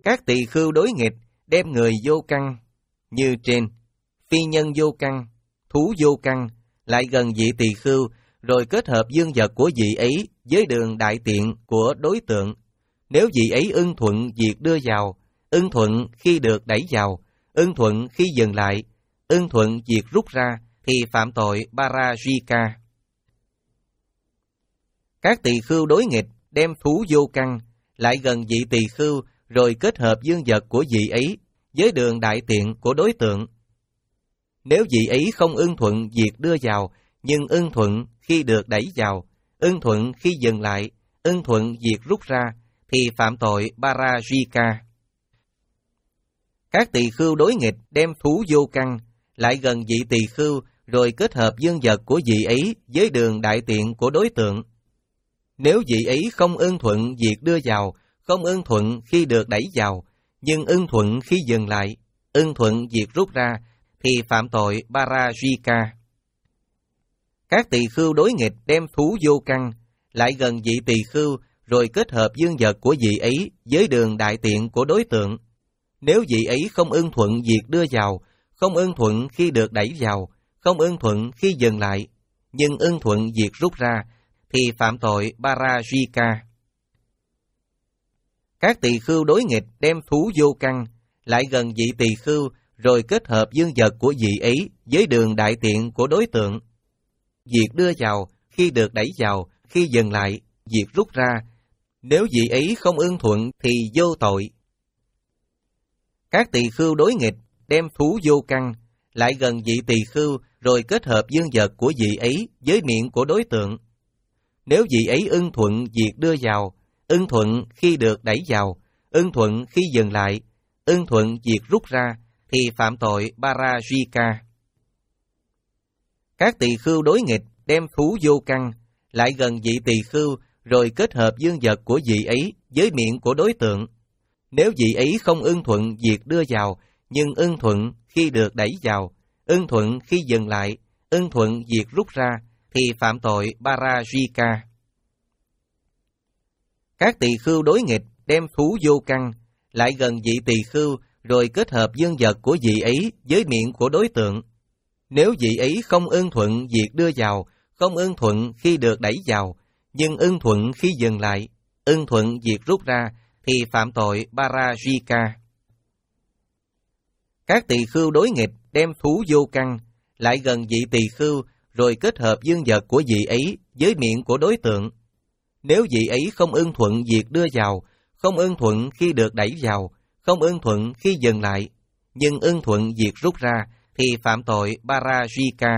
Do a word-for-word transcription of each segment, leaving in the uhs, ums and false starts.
Các tỳ khưu đối nghịch đem người vô căn như trên, phi nhân vô căn, thú vô căn, lại gần vị tỳ khưu, rồi kết hợp dương vật của vị ấy với đường đại tiện của đối tượng. Nếu vị ấy ưng thuận việc đưa vào, ưng thuận khi được đẩy vào, ưng thuận khi dừng lại, ưng thuận việc rút ra, thì phạm tội Parajika. Các tỳ khưu đối nghịch đem thú vô căn lại gần vị tỳ khưu, rồi kết hợp dương vật của vị ấy với đường đại tiện của đối tượng. Nếu vị ấy không ưng thuận việc đưa vào, nhưng ưng thuận khi được đẩy vào, ưng thuận khi dừng lại, ưng thuận việc rút ra, thì phạm tội Parajika. Các tỳ khưu đối nghịch đem thú vô căn lại gần vị tỳ khưu, rồi kết hợp dương vật của vị ấy với đường đại tiện của đối tượng. Nếu vị ấy không ưng thuận việc đưa vào, không ưng thuận khi được đẩy vào, nhưng ưng thuận khi dừng lại, ưng thuận việc rút ra, thì phạm tội Parajika. Các tỳ khưu đối nghịch đem thú vô căn lại gần vị tỳ khưu, rồi kết hợp dương vật của vị ấy với đường đại tiện của đối tượng. Nếu vị ấy không ưng thuận việc đưa vào, không ưng thuận khi được đẩy vào, không ưng thuận khi dừng lại, nhưng ưng thuận việc rút ra, thì phạm tội Parajika. Các tỳ khưu đối nghịch đem thú vô căn lại gần vị tỳ khưu, rồi kết hợp dương vật của vị ấy với đường đại tiện của đối tượng. Việc đưa vào, khi được đẩy vào, khi dừng lại, việc rút ra, nếu vị ấy không ưng thuận thì vô tội. Các tỳ khưu đối nghịch đem thú vô căn lại gần vị tỳ khưu, rồi kết hợp dương vật của vị ấy với miệng của đối tượng. Nếu vị ấy ưng thuận việc đưa vào, ưng thuận khi được đẩy vào, ưng thuận khi dừng lại, ưng thuận việc rút ra, thì phạm tội Parajika. Các tỳ khưu đối nghịch đem thú vô căn lại gần vị tỳ khưu, rồi kết hợp dương vật của vị ấy với miệng của đối tượng. Nếu vị ấy không ưng thuận việc đưa vào, nhưng ưng thuận khi được đẩy vào, ưng thuận khi dừng lại, ưng thuận việc rút ra, thì phạm tội Parajika. Các tỳ khưu đối nghịch đem thú vô căn lại gần vị tỳ khưu, rồi kết hợp dương vật của vị ấy với miệng của đối tượng. Nếu vị ấy không ưng thuận việc đưa vào, không ưng thuận khi được đẩy vào, nhưng ưng thuận khi dừng lại, ưng thuận việc rút ra, thì phạm tội Parajika. Các tỳ khưu đối nghịch đem thú vô căn lại gần vị tỳ khưu, rồi kết hợp dương vật của vị ấy với miệng của đối tượng. Nếu vị ấy không ưng thuận việc đưa vào, không ưng thuận khi được đẩy vào, không ưng thuận khi dừng lại, nhưng ưng thuận việc rút ra, thì phạm tội Parajika.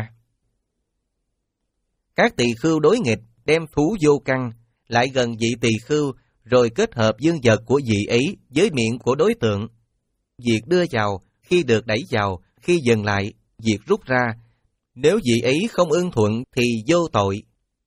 Các tỳ khưu đối nghịch đem thú vô căn lại gần vị tỳ khưu, rồi kết hợp dương vật của vị ấy với miệng của đối tượng. Việc đưa vào, khi được đẩy vào, khi dừng lại, việc rút ra, nếu vị ấy không ưng thuận thì vô tội.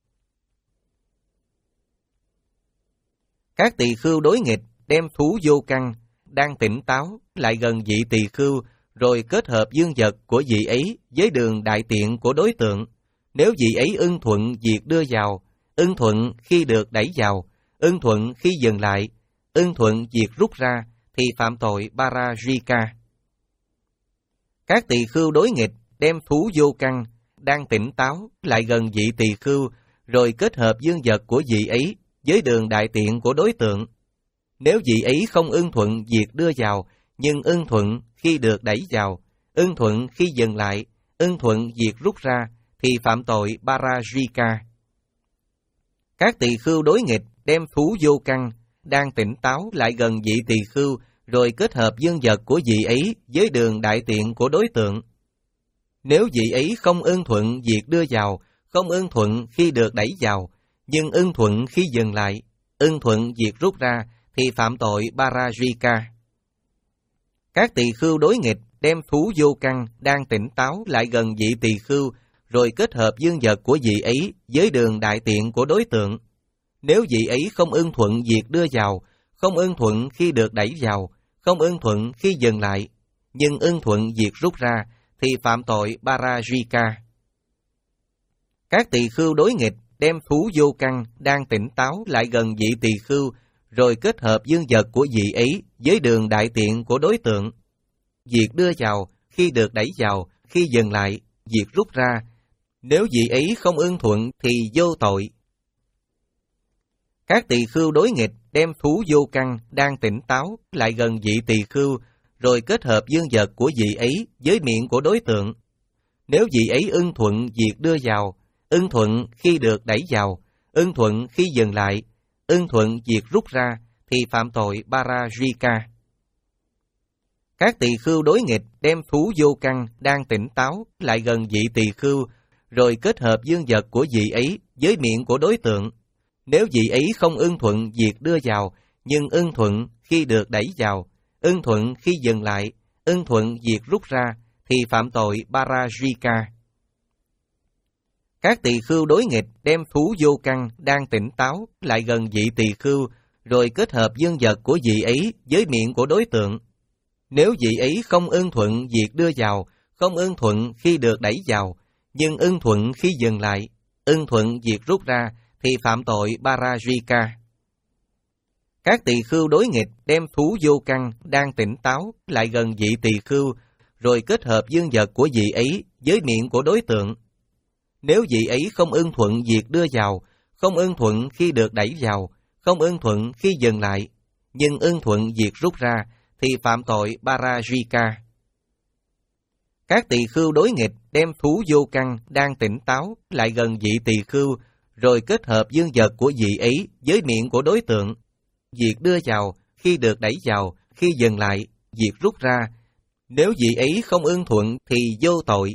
Các tỳ khưu đối nghịch đem thú vô căn đang tỉnh táo lại gần vị tỳ khưu, rồi kết hợp dương vật của vị ấy với đường đại tiện của đối tượng. Nếu vị ấy ưng thuận việc đưa vào, ưng thuận khi được đẩy vào, ưng thuận khi dừng lại, ưng thuận việc rút ra, thì phạm tội Parajika. Các tỳ khưu đối nghịch đem thú vô căn đang tỉnh táo lại gần vị tỳ khưu, rồi kết hợp dương vật của vị ấy với đường đại tiện của đối tượng. Nếu vị ấy không ưng thuận việc đưa vào, nhưng ưng thuận khi được đẩy vào, ưng thuận khi dừng lại, ưng thuận việc rút ra, thì phạm tội Parajika. Các tỳ khưu đối nghịch đem thú vô căn đang tỉnh táo lại gần vị tỳ khưu, rồi kết hợp dương vật của vị ấy với đường đại tiện của đối tượng. Nếu vị ấy không ưng thuận việc đưa vào, không ưng thuận khi được đẩy vào, nhưng ưng thuận khi dừng lại, ưng thuận việc rút ra, thì phạm tội Parajika. Các tỳ khưu đối nghịch đem thú vô căn đang tỉnh táo lại gần vị tỳ khưu, rồi kết hợp dương vật của vị ấy với đường đại tiện của đối tượng. Nếu vị ấy không ưng thuận việc đưa vào, không ưng thuận khi được đẩy vào, không ưng thuận khi dừng lại, nhưng ưng thuận việc rút ra, thì phạm tội Parajika. Các tỳ khưu đối nghịch đem thú vô căn đang tỉnh táo lại gần vị tỳ khưu, rồi kết hợp dương vật của vị ấy với đường đại tiện của đối tượng. Việc đưa vào, khi được đẩy vào, khi dừng lại, việc rút ra. Nếu vị ấy không ưng thuận thì vô tội. Các tỳ khưu đối nghịch đem thú vô căn đang tỉnh táo lại gần vị tỳ khưu, rồi kết hợp dương vật của vị ấy với miệng của đối tượng. Nếu vị ấy ưng thuận việc đưa vào, ưng thuận khi được đẩy vào, ưng thuận khi dừng lại, ưng thuận việc rút ra, thì phạm tội Parajika. Các tỳ khưu đối nghịch đem thú vô căn đang tỉnh táo lại gần vị tỳ khưu, rồi kết hợp dương vật của vị ấy với miệng của đối tượng. Nếu vị ấy không ưng thuận việc đưa vào, nhưng ưng thuận khi được đẩy vào, ưng thuận khi dừng lại, ưng thuận việc rút ra, thì phạm tội Parajika. Các tỳ khưu đối nghịch đem thú vô căn đang tỉnh táo lại gần vị tỳ khưu, rồi kết hợp dương vật của vị ấy với miệng của đối tượng. Nếu vị ấy không ưng thuận việc đưa vào, không ưng thuận khi được đẩy vào, nhưng ưng thuận khi dừng lại, ưng thuận việc rút ra, thì phạm tội Parajika. Các tỳ khưu đối nghịch đem thú vô căn đang tỉnh táo lại gần vị tỳ khưu, rồi kết hợp dương vật của vị ấy với miệng của đối tượng. Nếu vị ấy không ưng thuận việc đưa vào, không ưng thuận khi được đẩy vào, không ưng thuận khi dừng lại, nhưng ưng thuận việc rút ra, thì phạm tội Parajika. Các tỳ khưu đối nghịch đem thú vô căn đang tỉnh táo lại gần vị tỳ khưu, rồi kết hợp dương vật của vị ấy với miệng của đối tượng. Việc đưa vào, khi được đẩy vào, khi dừng lại, việc rút ra. Nếu vị ấy không ưng thuận thì vô tội.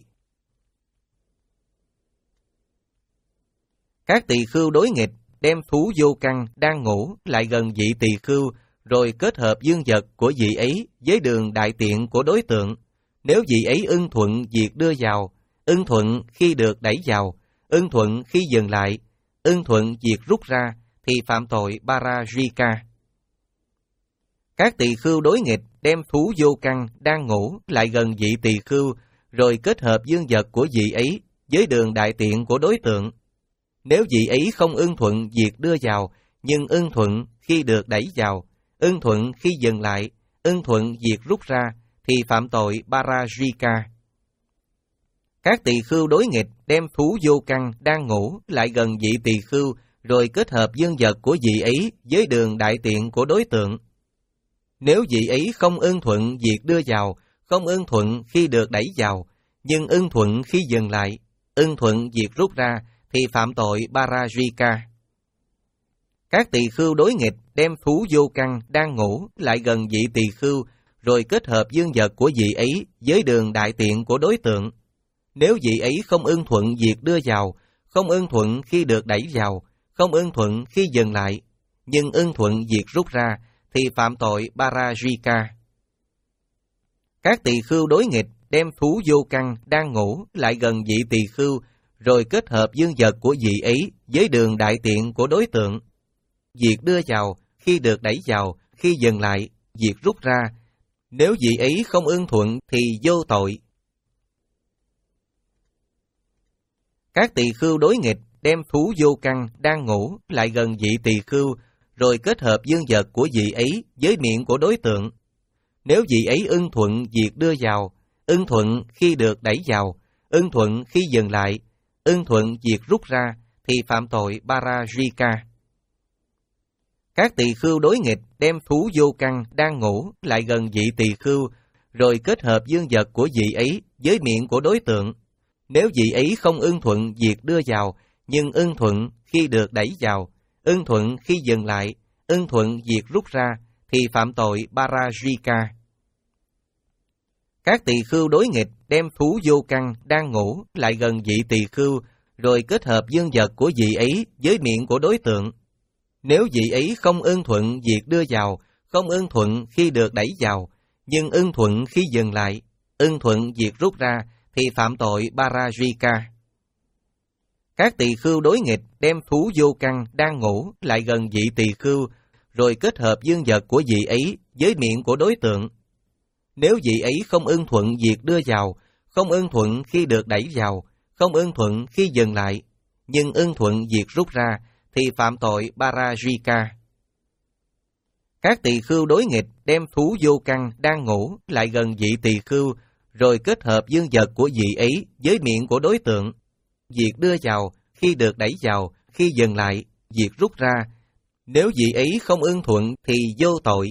Các tỳ khưu đối nghịch đem thú vô căn đang ngủ lại gần vị tỳ khưu, rồi kết hợp dương vật của vị ấy với đường đại tiện của đối tượng. Nếu vị ấy ưng thuận việc đưa vào, ưng thuận khi được đẩy vào, ưng thuận khi dừng lại, ưng thuận việc rút ra, thì phạm tội Parajika. Các tỳ khưu đối nghịch đem thú vô căn đang ngủ lại gần vị tỳ khưu, rồi kết hợp dương vật của vị ấy với đường đại tiện của đối tượng. Nếu vị ấy không ưng thuận việc đưa vào, nhưng ưng thuận khi được đẩy vào, ưng thuận khi dừng lại, ưng thuận việc rút ra, thì phạm tội Parajika. Các tỳ khưu đối nghịch đem thú vô căn đang ngủ lại gần vị tỳ khưu, rồi kết hợp dương vật của vị ấy với đường đại tiện của đối tượng. Nếu vị ấy không ưng thuận việc đưa vào, không ưng thuận khi được đẩy vào, nhưng ưng thuận khi dừng lại, ưng thuận việc rút ra, thì phạm tội Parajika. Các tỳ khưu đối nghịch đem thú vô căn đang ngủ lại gần vị tỳ khưu, rồi kết hợp dương vật của vị ấy với đường đại tiện của đối tượng. Nếu vị ấy không ưng thuận việc đưa vào, không ưng thuận khi được đẩy vào, không ưng thuận khi dừng lại, nhưng ưng thuận việc rút ra, thì phạm tội Parajika. Các tỳ khưu đối nghịch đem thú vô căn đang ngủ lại gần vị tỳ khưu, rồi kết hợp dương vật của vị ấy với đường đại tiện của đối tượng. Việc đưa vào, khi được đẩy vào, khi dừng lại, việc rút ra. Nếu vị ấy không ưng thuận thì vô tội. Các tỳ khưu đối nghịch đem thú vô căn đang ngủ lại gần vị tỳ khưu, rồi kết hợp dương vật của vị ấy với miệng của đối tượng. Nếu vị ấy ưng thuận việc đưa vào, ưng thuận khi được đẩy vào, ưng thuận khi dừng lại, ưng thuận việc rút ra, thì phạm tội Parajika. Các tỳ khưu đối nghịch đem thú vô căn đang ngủ lại gần vị tỳ khưu, rồi kết hợp dương vật của vị ấy với miệng của đối tượng. Nếu vị ấy không ưng thuận việc đưa vào, nhưng ưng thuận khi được đẩy vào, ưng thuận khi dừng lại, ưng thuận việc rút ra, thì phạm tội Parajika. Các tỳ khưu đối nghịch đem thú vô căn đang ngủ lại gần vị tỳ khưu, rồi kết hợp dương vật của vị ấy với miệng của đối tượng. Nếu vị ấy không ưng thuận việc đưa vào, không ưng thuận khi được đẩy vào, nhưng ưng thuận khi dừng lại, ưng thuận việc rút ra, thì phạm tội Parajika. Các tỳ khưu đối nghịch đem thú vô căn đang ngủ lại gần vị tỳ khưu, rồi kết hợp dương vật của vị ấy với miệng của đối tượng. Nếu vị ấy không ưng thuận việc đưa vào, không ưng thuận khi được đẩy vào, không ưng thuận khi dừng lại, nhưng ưng thuận việc rút ra, thì phạm tội Parajika. Các tỳ khưu đối nghịch đem thú vô căn đang ngủ lại gần vị tỳ khưu, rồi kết hợp dương vật của vị ấy với miệng của đối tượng. Việc đưa vào, khi được đẩy vào, khi dừng lại, việc rút ra. Nếu vị ấy không ưng thuận thì vô tội.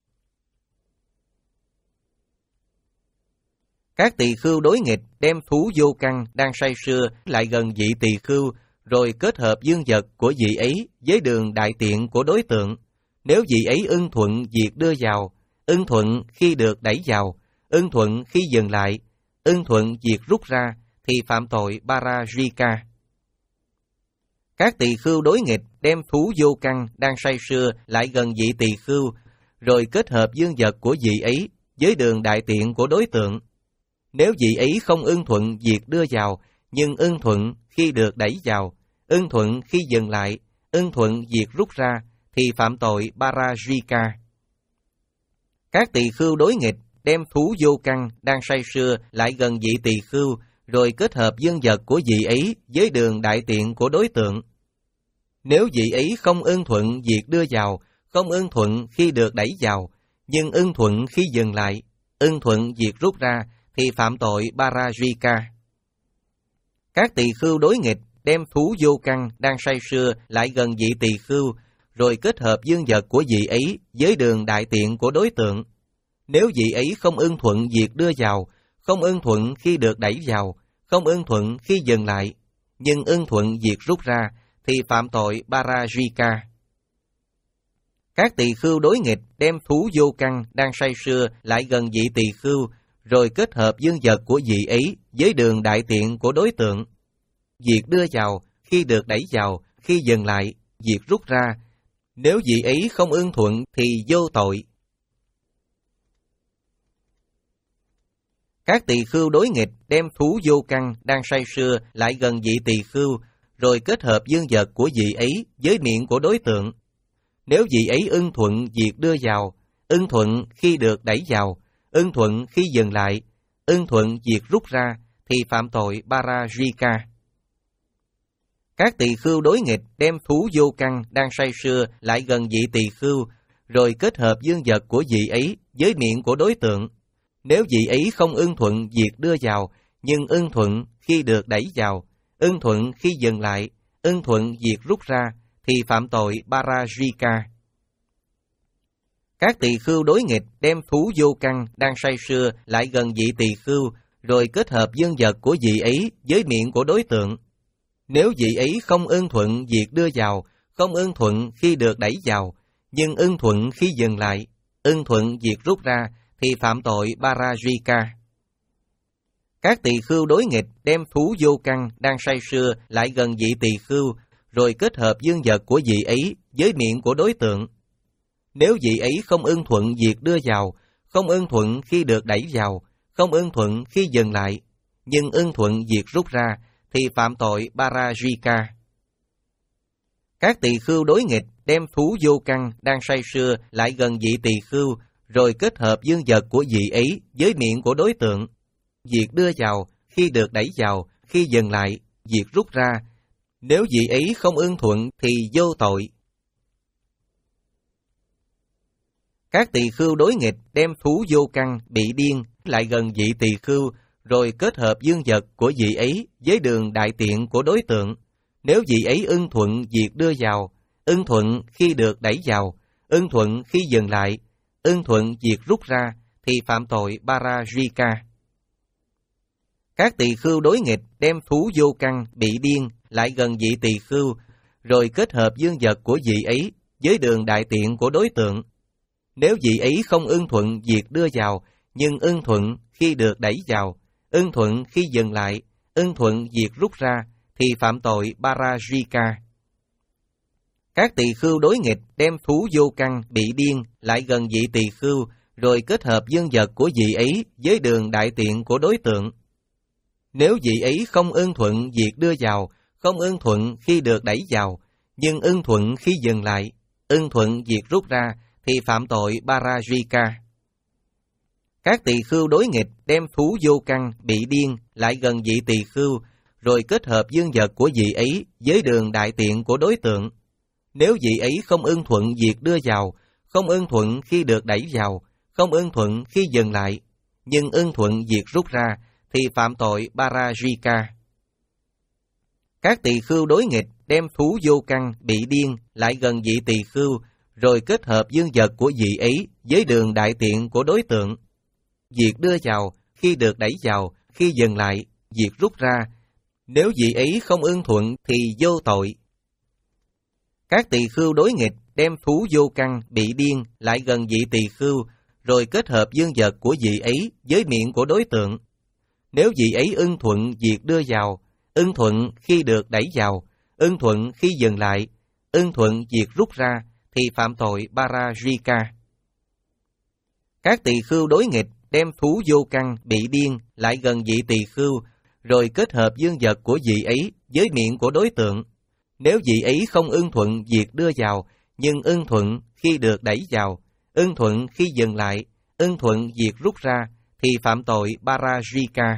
Các tỳ khưu đối nghịch đem thú vô căn đang say sưa lại gần vị tỳ khưu, rồi kết hợp dương vật của vị ấy với đường đại tiện của đối tượng. Nếu vị ấy ưng thuận việc đưa vào, ưng thuận khi được đẩy vào, ưng thuận khi dừng lại, ưng thuận việc rút ra, thì phạm tội Parajika. Các tỳ khưu đối nghịch đem thú vô căn đang say sưa lại gần vị tỳ khưu, rồi kết hợp dương vật của vị ấy với đường đại tiện của đối tượng. Nếu vị ấy không ưng thuận việc đưa vào, nhưng ưng thuận khi được đẩy vào, ưng thuận khi dừng lại, ưng thuận việc rút ra, thì phạm tội Parajika. Các tỳ khưu đối nghịch đem thú vô căn đang say sưa lại gần vị tỳ khưu, rồi kết hợp dương vật của vị ấy với đường đại tiện của đối tượng. Nếu vị ấy không ưng thuận việc đưa vào, không ưng thuận khi được đẩy vào, nhưng ưng thuận khi dừng lại, ưng thuận việc rút ra, thì phạm tội Parajika. Các tỳ khưu đối nghịch đem thú vô căn đang say sưa lại gần vị tỳ khưu, rồi kết hợp dương vật của vị ấy với đường đại tiện của đối tượng. Nếu vị ấy không ưng thuận việc đưa vào, không ưng thuận khi được đẩy vào, không ưng thuận khi dừng lại, nhưng ưng thuận việc rút ra, thì phạm tội Parajika. Các tỳ khưu đối nghịch đem thú vô căn đang say sưa lại gần vị tỳ khưu, rồi kết hợp dương vật của vị ấy với đường đại tiện của đối tượng. Việc đưa vào, khi được đẩy vào, khi dừng lại, việc rút ra. Nếu vị ấy không ưng thuận thì vô tội. Các tỳ khưu đối nghịch đem thú vô căn đang say sưa lại gần vị tỳ khưu, rồi kết hợp dương vật của vị ấy với miệng của đối tượng. Nếu vị ấy ưng thuận việc đưa vào, ưng thuận khi được đẩy vào, ưng thuận khi dừng lại, ưng thuận việc rút ra, thì phạm tội Parajika. Các tỳ khưu đối nghịch đem thú vô căn đang say sưa lại gần vị tỳ khưu, rồi kết hợp dương vật của vị ấy với miệng của đối tượng. Nếu vị ấy không ưng thuận việc đưa vào, nhưng ưng thuận khi được đẩy vào, ưng thuận khi dừng lại, ưng thuận việc rút ra, thì phạm tội Parajika. Các tỳ khưu đối nghịch đem thú vô căn đang say sưa lại gần vị tỳ khưu, rồi kết hợp dương vật của vị ấy với miệng của đối tượng. Nếu vị ấy không ưng thuận việc đưa vào, không ưng thuận khi được đẩy vào, nhưng ưng thuận khi dừng lại, ưng thuận việc rút ra, thì phạm tội Parajika. Các tỳ khưu đối nghịch đem thú vô căn đang say sưa lại gần vị tỳ khưu, rồi kết hợp dương vật của vị ấy với miệng của đối tượng. Nếu vị ấy không ưng thuận việc đưa vào, không ưng thuận khi được đẩy vào, không ưng thuận khi dừng lại, nhưng ưng thuận việc rút ra, thì phạm tội Parajika. Các tỳ khưu đối nghịch đem thú vô căn đang say sưa lại gần vị tỳ khưu, rồi kết hợp dương vật của vị ấy với miệng của đối tượng. Việc đưa vào, khi được đẩy vào, khi dừng lại, việc rút ra. Nếu vị ấy không ưng thuận thì vô tội. Các tỳ khưu đối nghịch đem thú vô căn bị điên lại gần vị tỳ khưu, rồi kết hợp dương vật của vị ấy với đường đại tiện của đối tượng. Nếu vị ấy ưng thuận việc đưa vào, ưng thuận khi được đẩy vào, ưng thuận khi dừng lại, ưng thuận việc rút ra, thì phạm tội Parajika. Các tỳ khưu đối nghịch đem thú vô căn bị điên lại gần vị tỳ khưu, rồi kết hợp dương vật của vị ấy với đường đại tiện của đối tượng. Nếu vị ấy không ưng thuận việc đưa vào, nhưng ưng thuận khi được đẩy vào, ưng thuận khi dừng lại, ưng thuận việc rút ra, thì phạm tội Parajika. Các tỳ khưu đối nghịch đem thú vô căn bị điên lại gần vị tỳ khưu, rồi kết hợp dương vật của vị ấy với đường đại tiện của đối tượng. Nếu vị ấy không ưng thuận việc đưa vào, không ưng thuận khi được đẩy vào, nhưng ưng thuận khi dừng lại, ưng thuận việc rút ra, thì phạm tội Parajika. Các tỳ khưu đối nghịch đem thú vô căn bị điên lại gần vị tỳ khưu, rồi kết hợp dương vật của vị ấy với đường đại tiện của đối tượng. Nếu vị ấy không ưng thuận việc đưa vào, không ưng thuận khi được đẩy vào, không ưng thuận khi dừng lại, nhưng ưng thuận việc rút ra, thì phạm tội Parajika. Các tỳ khưu đối nghịch đem thú vô căn bị điên lại gần vị tỳ khưu, rồi kết hợp dương vật của vị ấy với đường đại tiện của đối tượng. Việc đưa vào, khi được đẩy vào, khi dừng lại, việc rút ra, nếu vị ấy không ưng thuận thì vô tội. Các tỳ khưu đối nghịch đem thú vô căn bị điên lại gần vị tỳ khưu, rồi kết hợp dương vật của vị ấy với miệng của đối tượng. Nếu vị ấy ưng thuận việc đưa vào, ưng thuận khi được đẩy vào, ưng thuận khi dừng lại, ưng thuận việc rút ra, thì phạm tội Parajika. Các tỳ khưu đối nghịch đem thú vô căn bị điên lại gần vị tỳ khưu, rồi kết hợp dương vật của vị ấy với miệng của đối tượng. Nếu vị ấy không ưng thuận việc đưa vào, nhưng ưng thuận khi được đẩy vào, ưng thuận khi dừng lại, ưng thuận việc rút ra, thì phạm tội Parajika.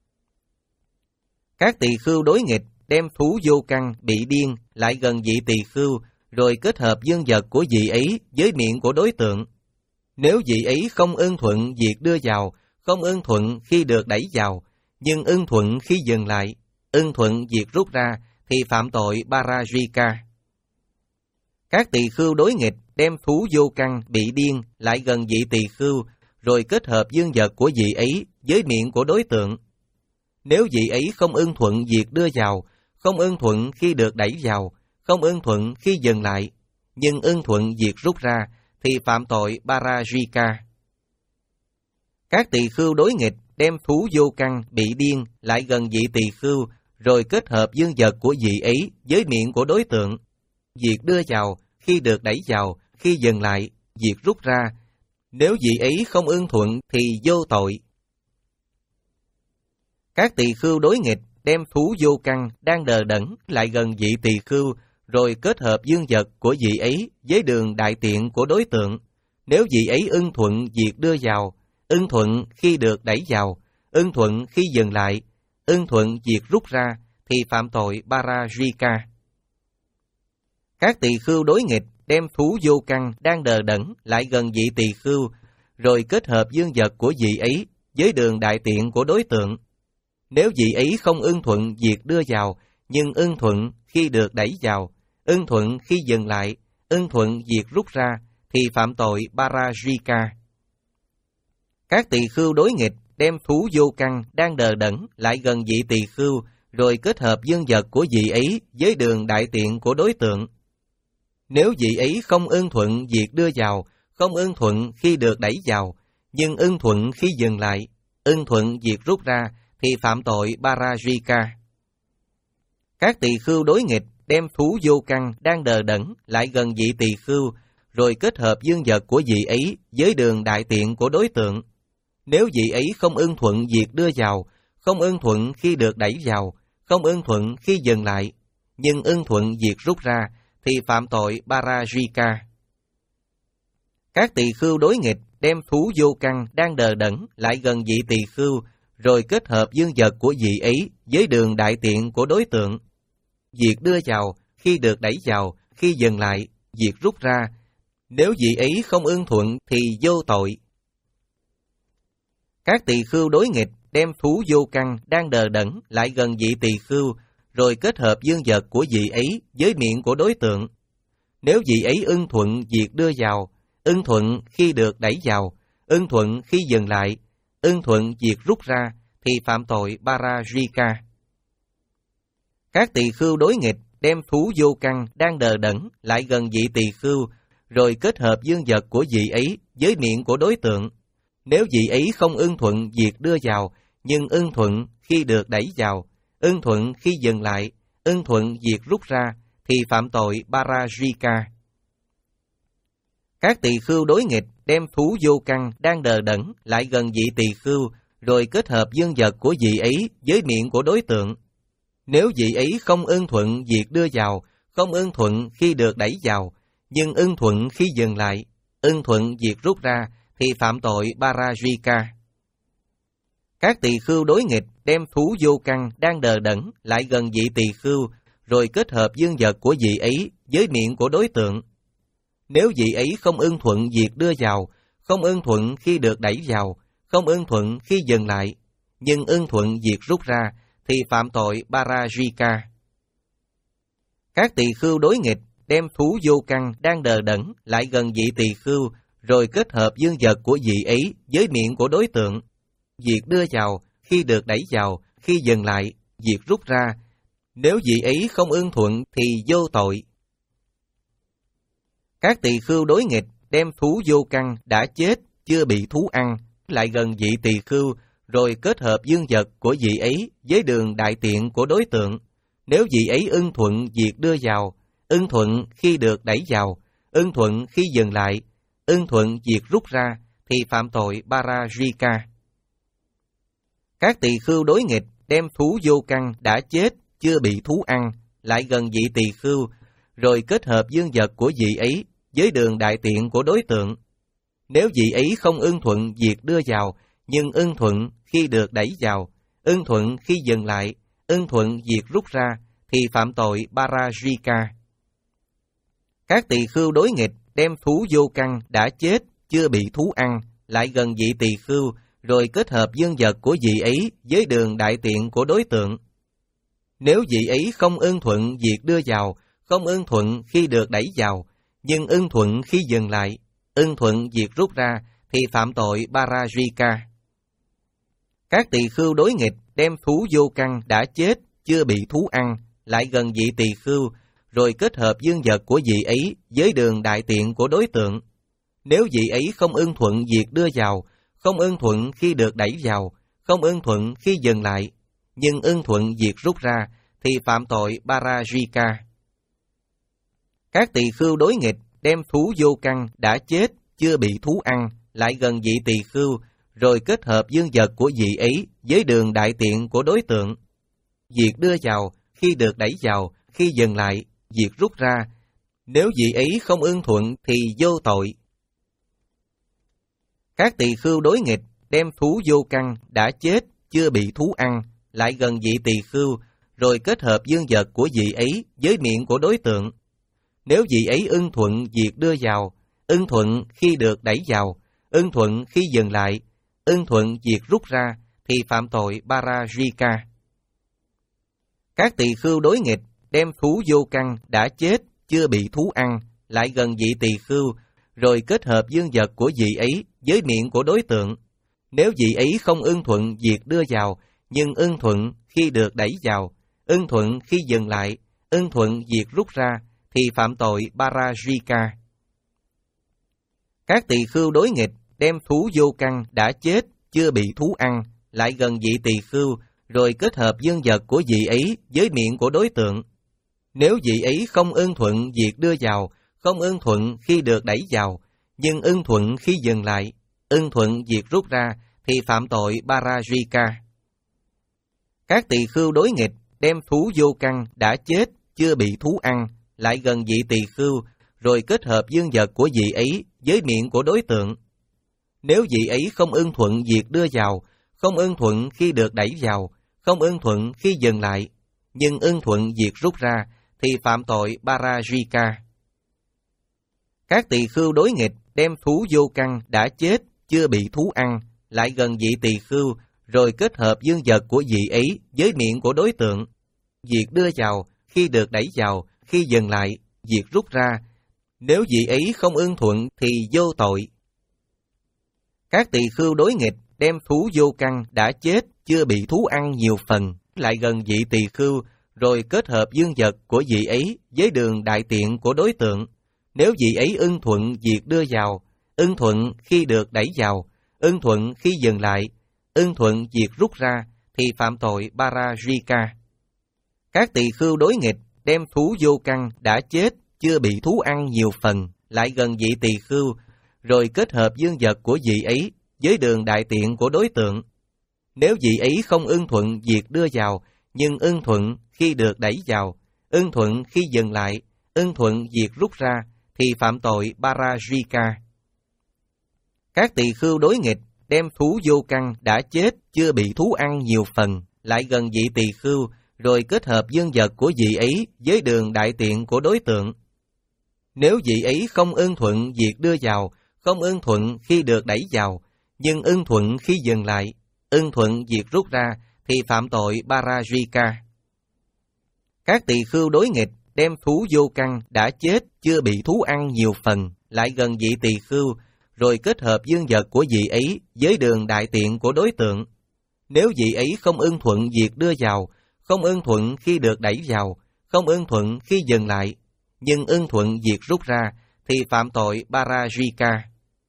Các tỳ khưu đối nghịch đem thú vô căn bị điên lại gần vị tỳ khưu, rồi kết hợp dương vật của vị ấy với miệng của đối tượng. Nếu vị ấy không ưng thuận việc đưa vào, không ưng thuận khi được đẩy vào, nhưng ưng thuận khi dừng lại, ưng thuận việc rút ra, thì phạm tội Parajika. Các tỳ khưu đối nghịch đem thú vô căn bị điên lại gần vị tỳ khưu, rồi kết hợp dương vật của vị ấy với miệng của đối tượng. Nếu vị ấy không ưng thuận việc đưa vào, không ưng thuận khi được đẩy vào, không ưng thuận khi dừng lại, nhưng ưng thuận việc rút ra, thì phạm tội Parajika. Các tỳ khưu đối nghịch đem thú vô căn bị điên lại gần vị tỳ khưu, rồi kết hợp dương vật của vị ấy với miệng của đối tượng. Việc đưa vào, khi được đẩy vào, khi dừng lại, việc rút ra, nếu vị ấy không ưng thuận thì vô tội. Các tỳ khưu đối nghịch đem thú vô căn đang đờ đẫn lại gần vị tỳ khưu, rồi kết hợp dương vật của vị ấy với đường đại tiện của đối tượng. Nếu vị ấy ưng thuận việc đưa vào, ưng thuận khi được đẩy vào, ưng thuận khi dừng lại, ưng thuận việc rút ra, thì phạm tội Parajika. Các tỳ khưu đối nghịch đem thú vô căn đang đờ đẫn lại gần vị tỳ khưu, rồi kết hợp dương vật của vị ấy với đường đại tiện của đối tượng. Nếu vị ấy không ưng thuận việc đưa vào, nhưng ưng thuận khi được đẩy vào, ưng thuận khi dừng lại, ưng thuận việc rút ra, thì phạm tội Parajika. Các tỳ khưu đối nghịch đem thú vô căn đang đờ đẫn lại gần vị tỳ khưu, rồi kết hợp dương vật của vị ấy với đường đại tiện của đối tượng. Nếu vị ấy không ưng thuận việc đưa vào, không ưng thuận khi được đẩy vào, nhưng ưng thuận khi dừng lại, ưng thuận việc rút ra, thì phạm tội Parajika. Các tỳ khưu đối nghịch đem thú vô căn đang đờ đẫn lại gần vị tỳ khưu, rồi kết hợp dương vật của vị ấy với đường đại tiện của đối tượng. Nếu vị ấy không ưng thuận việc đưa vào, không ưng thuận khi được đẩy vào, không ưng thuận khi dừng lại, nhưng ưng thuận việc rút ra, thì phạm tội Parajika. Các tỳ khưu đối nghịch đem thú vô căn đang đờ đẫn lại gần vị tỳ khưu, rồi kết hợp dương vật của vị ấy với đường đại tiện của đối tượng. Việc đưa vào, khi được đẩy vào, khi dừng lại, việc rút ra, nếu vị ấy không ưng thuận thì vô tội. Các tỳ khưu đối nghịch đem thú vô căn đang đờ đẫn lại gần vị tỳ khưu, rồi kết hợp dương vật của vị ấy với miệng của đối tượng. Nếu vị ấy ưng thuận việc đưa vào, ưng thuận khi được đẩy vào, ưng thuận khi dừng lại, ưng thuận việc rút ra, thì phạm tội Parajika. Các tỳ khưu đối nghịch đem thú vô căn đang đờ đẫn lại gần vị tỳ khưu, rồi kết hợp dương vật của vị ấy với miệng của đối tượng. Nếu vị ấy không ưng thuận việc đưa vào, nhưng ưng thuận khi được đẩy vào, ưng thuận khi dừng lại, ưng thuận việc rút ra, thì phạm tội Parajika. Các tỳ khưu đối nghịch đem thú vô căn đang đờ đẫn lại gần vị tỳ khưu, rồi kết hợp dương vật của vị ấy với miệng của đối tượng. Nếu vị ấy không ưng thuận việc đưa vào, không ưng thuận khi được đẩy vào, nhưng ưng thuận khi dừng lại, ưng thuận việc rút ra, thì phạm tội Parajika. Các tỳ khưu đối nghịch đem thú vô căn đang đờ đẫn lại gần vị tỳ khưu, rồi kết hợp dương vật của vị ấy với miệng của đối tượng. Nếu vị ấy không ưng thuận việc đưa vào, không ưng thuận khi được đẩy vào, không ưng thuận khi dừng lại, nhưng ưng thuận việc rút ra, thì phạm tội Parajika. Các tỳ khưu đối nghịch đem thú vô căn đang đờ đẫn lại gần vị tỳ khưu, rồi kết hợp dương vật của vị ấy với miệng của đối tượng. Việc đưa vào, khi được đẩy vào, khi dừng lại, việc rút ra. Nếu vị ấy không ưng thuận thì vô tội. Các tỳ khưu đối nghịch đem thú vô căn đã chết, chưa bị thú ăn, lại gần vị tỳ khưu, rồi kết hợp dương vật của vị ấy với đường đại tiện của đối tượng. Nếu vị ấy ưng thuận việc đưa vào, ưng thuận khi được đẩy vào, ưng thuận khi dừng lại, ưng thuận việc rút ra, thì phạm tội Parajika. Các tỳ khưu đối nghịch đem thú vô căn đã chết, chưa bị thú ăn, lại gần vị tỳ khưu, rồi kết hợp dương vật của vị ấy với đường đại tiện của đối tượng. Nếu vị ấy không ưng thuận việc đưa vào, nhưng ưng thuận khi được đẩy vào, ưng thuận khi dừng lại, ưng thuận việc rút ra, thì phạm tội Parajika. Các tỳ khưu đối nghịch đem thú vô căn đã chết, chưa bị thú ăn, lại gần vị tỳ khưu, rồi kết hợp dương vật của vị ấy với đường đại tiện của đối tượng. Nếu vị ấy không ưng thuận việc đưa vào, không ưng thuận khi được đẩy vào, nhưng ưng thuận khi dừng lại, ưng thuận việc rút ra, thì phạm tội Parajika. Các tỳ khưu đối nghịch đem thú vô căn đã chết, chưa bị thú ăn, lại gần vị tỳ khưu, rồi kết hợp dương vật của vị ấy với đường đại tiện của đối tượng. Nếu vị ấy không ưng thuận việc đưa vào, không ưng thuận khi được đẩy vào, không ưng thuận khi dừng lại, nhưng ưng thuận việc rút ra, thì phạm tội Parajika. Các tỳ khưu đối nghịch đem thú vô căn đã chết, chưa bị thú ăn, lại gần vị tỳ khưu, rồi kết hợp dương vật của vị ấy với đường đại tiện của đối tượng. Việc đưa vào, khi được đẩy vào, khi dừng lại, việc rút ra. Nếu vị ấy không ưng thuận thì vô tội. Các tỳ khưu đối nghịch đem thú vô căn đã chết, chưa bị thú ăn, lại gần vị tỳ khưu, rồi kết hợp dương vật của vị ấy với miệng của đối tượng. Nếu vị ấy ưng thuận việc đưa vào, ưng thuận khi được đẩy vào, ưng thuận khi dừng lại, ưng thuận việc rút ra, thì phạm tội Parajika. Các tỳ khưu đối nghịch đem thú vô căn đã chết, chưa bị thú ăn, lại gần vị tỳ khưu, rồi kết hợp dương vật của vị ấy với miệng của đối tượng. Nếu vị ấy không ưng thuận việc đưa vào, nhưng ưng thuận khi được đẩy vào, ưng thuận khi dừng lại, ưng thuận việc rút ra, thì phạm tội Parajika. Các tỳ khưu đối nghịch đem thú vô căn đã chết, chưa bị thú ăn, lại gần vị tỳ khưu, rồi kết hợp dương vật của vị ấy với miệng của đối tượng. Nếu vị ấy không ưng thuận việc đưa vào, không ưng thuận khi được đẩy vào, nhưng ưng thuận khi dừng lại, ưng thuận việc rút ra, thì phạm tội Parajika. Các tỳ khưu đối nghịch đem thú vô căn đã chết, chưa bị thú ăn, lại gần vị tỳ khưu, rồi kết hợp dương vật của vị ấy với miệng của đối tượng. Nếu vị ấy không ưng thuận việc đưa vào, không ưng thuận khi được đẩy vào, không ưng thuận khi dừng lại, nhưng ưng thuận việc rút ra, thì phạm tội Parajika. Các tỳ khưu đối nghịch đem thú vô căn đã chết, chưa bị thú ăn, lại gần vị tỳ khưu, rồi kết hợp dương vật của vị ấy với miệng của đối tượng. Việc đưa vào, khi được đẩy vào, khi dừng lại, việc rút ra. Nếu vị ấy không ưng thuận thì vô tội. Các tỳ khưu đối nghịch đem thú vô căn đã chết, chưa bị thú ăn nhiều phần, lại gần vị tỳ khưu, rồi kết hợp dương vật của vị ấy với đường đại tiện của đối tượng. Nếu vị ấy ưng thuận việc đưa vào, ưng thuận khi được đẩy vào, ưng thuận khi dừng lại, ưng thuận việc rút ra, thì phạm tội Parajika. Các tỳ khưu đối nghịch đem thú vô căn đã chết, chưa bị thú ăn nhiều phần, lại gần vị tỳ khưu, rồi kết hợp dương vật của vị ấy với đường đại tiện của đối tượng. Nếu vị ấy không ưng thuận việc đưa vào, nhưng ưng thuận khi được đẩy vào, ưng thuận khi dừng lại, ưng thuận việc rút ra, thì phạm tội Parajika. Các tỳ khưu đối nghịch đem thú vô căn đã chết, chưa bị thú ăn nhiều phần, lại gần vị tỳ khưu, rồi kết hợp dương vật của vị ấy với đường đại tiện của đối tượng. Nếu vị ấy không ưng thuận việc đưa vào, không ưng thuận khi được đẩy vào, nhưng ưng thuận khi dừng lại, ưng thuận việc rút ra, thì phạm tội Parajika. Các tỳ khưu đối nghịch, đem thú vô căn đã chết chưa bị thú ăn nhiều phần, lại gần vị tỳ khưu, rồi kết hợp dương vật của vị ấy với đường đại tiện của đối tượng. Nếu vị ấy không ưng thuận việc đưa vào, không ưng thuận khi được đẩy vào, không ưng thuận khi dừng lại, nhưng ưng thuận việc rút ra, thì phạm tội Parajika.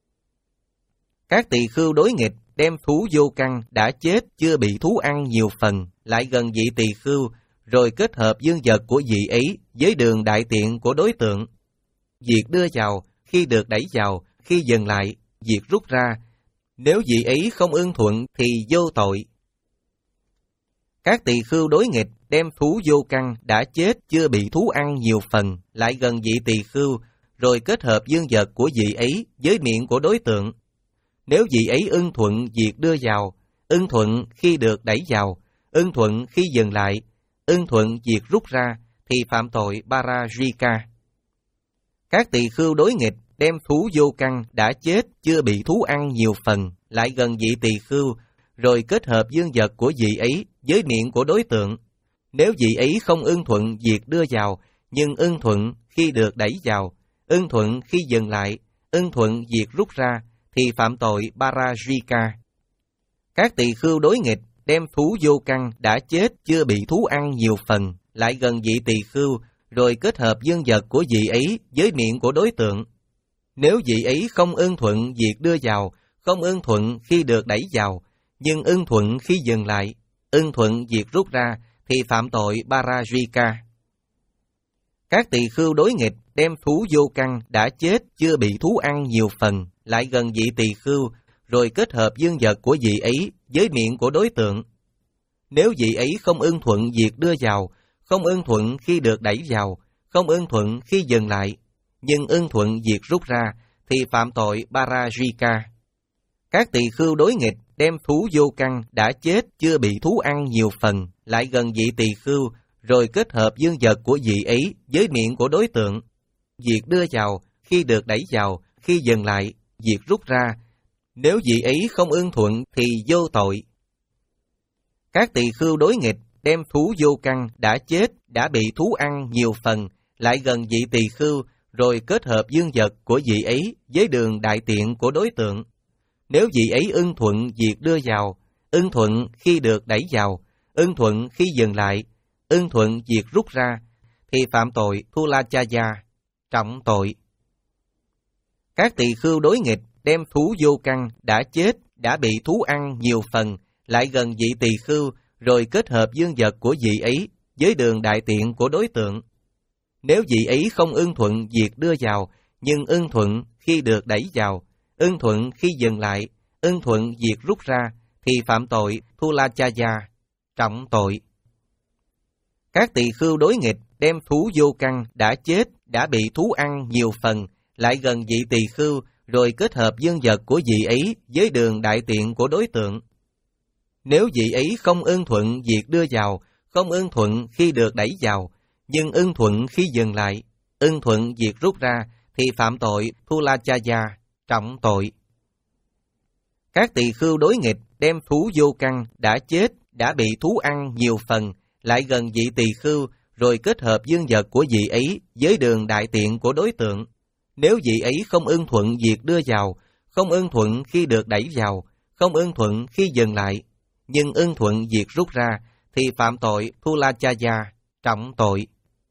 Các tỳ khưu đối nghịch, đem thú vô căn đã chết chưa bị thú ăn nhiều phần, lại gần vị tỳ khưu, rồi kết hợp dương vật của vị ấy với đường đại tiện của đối tượng. Việc đưa vào, khi được đẩy vào, khi dừng lại, việc rút ra, nếu vị ấy không ưng thuận thì vô tội. Các tỳ khưu đối nghịch, đem thú vô căn đã chết chưa bị thú ăn nhiều phần, lại gần vị tỳ khưu, rồi kết hợp dương vật của vị ấy với miệng của đối tượng. Nếu vị ấy ưng thuận việc đưa vào, ưng thuận khi được đẩy vào, ưng thuận khi dừng lại, ưng thuận việc rút ra, thì phạm tội Parajika. Các tỳ khưu đối nghịch, đem thú vô căn đã chết chưa bị thú ăn nhiều phần, lại gần vị tỳ khưu, rồi kết hợp dương vật của vị ấy với miệng của đối tượng. Nếu vị ấy không ưng thuận việc đưa vào, nhưng ưng thuận khi được đẩy vào, ưng thuận khi dừng lại, ưng thuận việc rút ra, thì phạm tội Parajika. Các tỳ khưu đối nghịch, đem thú vô căn đã chết chưa bị thú ăn nhiều phần, lại gần vị tỳ khưu, rồi kết hợp dương vật của vị ấy với miệng của đối tượng. Nếu vị ấy không ưng thuận việc đưa vào, không ưng thuận khi được đẩy vào, nhưng ưng thuận khi dừng lại, ưng thuận việc rút ra, thì phạm tội Parajika. Các tỳ khưu đối nghịch, đem thú vô căn đã chết chưa bị thú ăn nhiều phần, lại gần vị tỳ khưu, rồi kết hợp dương vật của vị ấy với miệng của đối tượng. Nếu vị ấy không ưng thuận việc đưa vào, không ưng thuận khi được đẩy vào, không ưng thuận khi dừng lại, nhưng ưng thuận việc rút ra, thì phạm tội Parajika. Các tỳ khưu đối nghịch, đem thú vô căn đã chết chưa bị thú ăn nhiều phần, lại gần vị tỳ khưu, rồi kết hợp dương vật của vị ấy với miệng của đối tượng. Việc đưa vào, khi được đẩy vào, khi dừng lại, việc rút ra, nếu vị ấy không ưng thuận thì vô tội. Các tỳ khưu đối nghịch, đem thú vô căn đã chết đã bị thú ăn nhiều phần, lại gần vị tỳ khưu, rồi kết hợp dương vật của vị ấy với đường đại tiện của đối tượng. Nếu vị ấy ưng thuận việc đưa vào, ưng thuận khi được đẩy vào, ưng thuận khi dừng lại, ưng thuận việc rút ra, thì phạm tội Thulachaya, trọng tội. Các tỳ khưu đối nghịch, đem thú vô căn đã chết đã bị thú ăn nhiều phần, lại gần vị tỳ khưu, rồi kết hợp dương vật của vị ấy với đường đại tiện của đối tượng. Nếu vị ấy không ưng thuận việc đưa vào, nhưng ưng thuận khi được đẩy vào, ưng thuận khi dừng lại, ưng thuận việc rút ra, thì phạm tội Thulachaya, trọng tội. Các tỳ khưu đối nghịch, đem thú vô căn đã chết đã bị thú ăn nhiều phần, lại gần vị tỳ khưu, rồi kết hợp dương vật của vị ấy với đường đại tiện của đối tượng. Nếu vị ấy không ưng thuận việc đưa vào, không ưng thuận khi được đẩy vào, nhưng ưng thuận khi dừng lại, ưng thuận việc rút ra, thì phạm tội Thulachaya, trọng tội. Các tỳ khưu đối nghịch, đem thú vô căn đã chết đã bị thú ăn nhiều phần, lại gần vị tỳ khưu, rồi kết hợp dương vật của vị ấy với đường đại tiện của đối tượng. Nếu vị ấy không ưng thuận việc đưa vào, không ưng thuận khi được đẩy vào, không ưng thuận khi dừng lại, nhưng ưng thuận việc rút ra, thì phạm tội Thulachaya, trọng tội.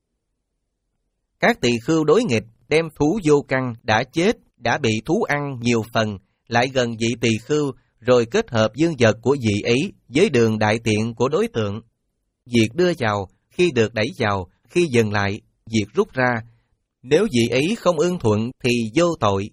Các tỳ khưu đối nghịch, đem thú vô căn đã chết đã bị thú ăn nhiều phần, lại gần vị tỳ khưu, rồi kết hợp dương vật của vị ấy với đường đại tiện của đối tượng. Việc đưa vào, khi được đẩy vào, khi dừng lại, việc rút ra, nếu vị ấy không ưng thuận thì vô tội.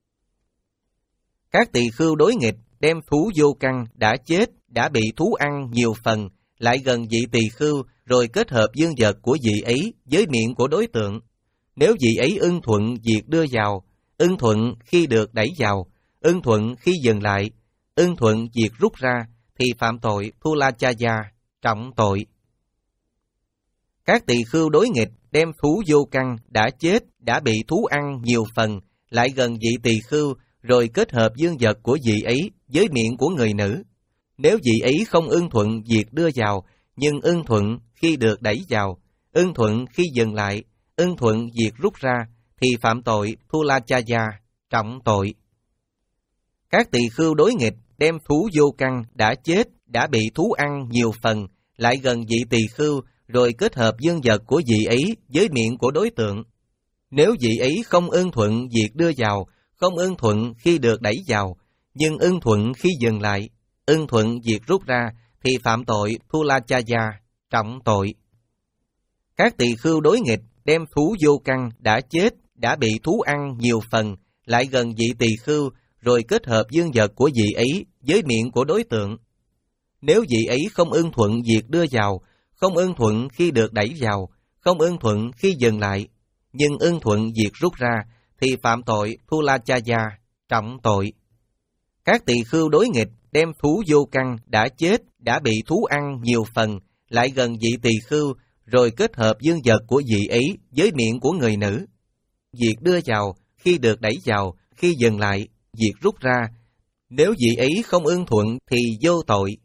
Các tỳ khưu đối nghịch, đem thú vô căn đã chết đã bị thú ăn nhiều phần, lại gần vị tỳ khưu, rồi kết hợp dương vật của vị ấy với miệng của đối tượng. Nếu vị ấy ưng thuận việc đưa vào, ưng thuận khi được đẩy vào, ưng thuận khi dừng lại, ưng thuận việc rút ra, thì phạm tội Thulachaya, trọng tội. Các tỳ khưu đối nghịch, đem thú vô căn đã chết, đã bị thú ăn nhiều phần, lại gần vị tỳ khưu, rồi kết hợp dương vật của vị ấy với miệng của người nữ. Nếu vị ấy không ưng thuận việc đưa vào, nhưng ưng thuận khi được đẩy vào, ưng thuận khi dừng lại, ưng thuận việc rút ra, thì phạm tội Thulachaya, trọng tội. Các tỳ khưu đối nghịch đem thú vô căn đã chết, đã bị thú ăn nhiều phần, lại gần vị tỳ khưu, rồi kết hợp dương vật của vị ấy với miệng của đối tượng. Nếu vị ấy không ưng thuận việc đưa vào, không ưng thuận khi được đẩy vào, nhưng ưng thuận khi dừng lại, ưng thuận việc rút ra, thì phạm tội Thulachaya, trọng tội. Các tỳ khưu đối nghịch đem thú vô căn đã chết, đã bị thú ăn nhiều phần, lại gần vị tỳ khưu, rồi kết hợp dương vật của vị ấy với miệng của đối tượng. Nếu vị ấy không ưng thuận việc đưa vào, không ưng thuận khi được đẩy vào, không ưng thuận khi dừng lại, nhưng ưng thuận việc rút ra, thì phạm tội Thulachaya, trọng tội. Các tỳ khưu đối nghịch đem thú vô căn đã chết, đã bị thú ăn nhiều phần, lại gần vị tỳ khưu, rồi kết hợp dương vật của vị ấy với miệng của người nữ. Việc đưa vào, khi được đẩy vào, khi dừng lại, việc rút ra, nếu vị ấy không ưng thuận thì vô tội.